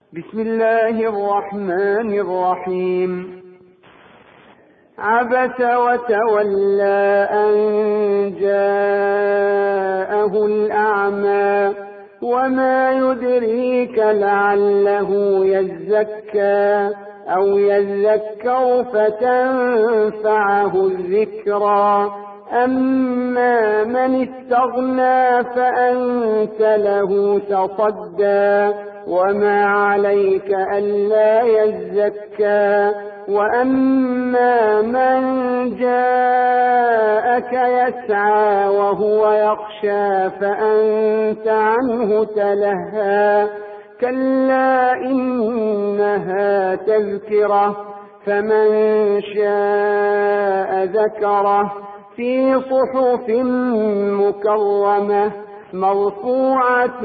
بسم الله الرحمن الرحيم. عبس وتولى أن جاءه الأعمى وما يدريك لعله يزكى أو يذكر فتنفعه الذكرى. أما من استغنى فأنت له تصدى وما عليك ألا يزكى. وأما من جاءك يسعى وهو يخشى فأنت عنه تلهى. كلا إنها تذكرة فمن شاء ذكره في صحف مكرمة مرفوعة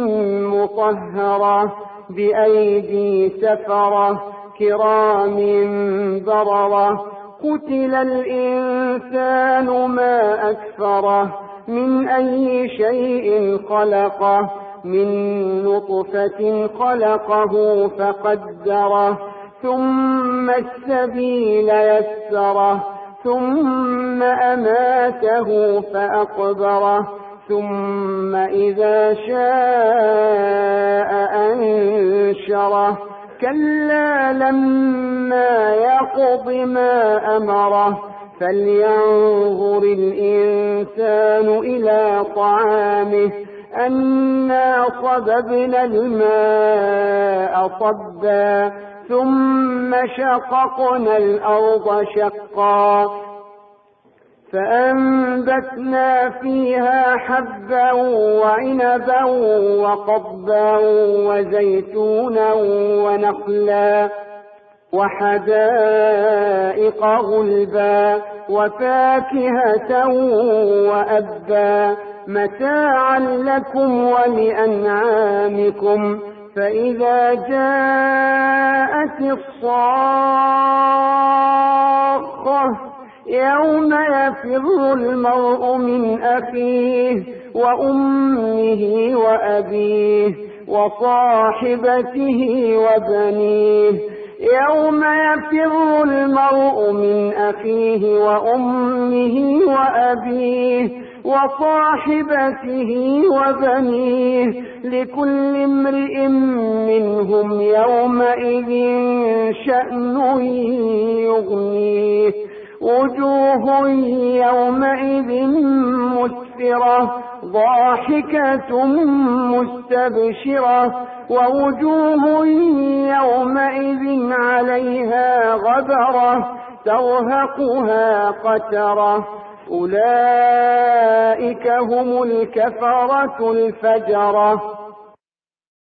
مطهرة بأيدي سفرة كرام بررة. قتل الإنسان ما أكفره من أي شيء خلقه من نطفة خلقه فقدره ثم السبيل يسره ثم أماته فأقبره ثم إذا شاء أنشره. كلا لما يقض ما أمره فلينظر الإنسان إلى طعامه أنا صببنا الماء صبا ثم شققنا الأرض شقا فأنبتنا فيها حبا وعنبا وقضبا وزيتونا ونخلا وحدائق غلبا وفاكهة وأبا متاعا لكم ولأنعامكم. فإذا جاءت الصاخة يوم يفر المرء من أخيه وأمه وأبيه وصاحبته وبنيه. يوم يفر المرء من أخيه وأمه وأبيه وصاحبته وبنيه لكل امرئ منهم يومئذ شأن يغنيه. وجوه يومئذ مسفرة ضاحكة مستبشرة ووجوه يومئذ عليها غبرة ترهقها قترة. أولئك هم الكفرة الفجرة.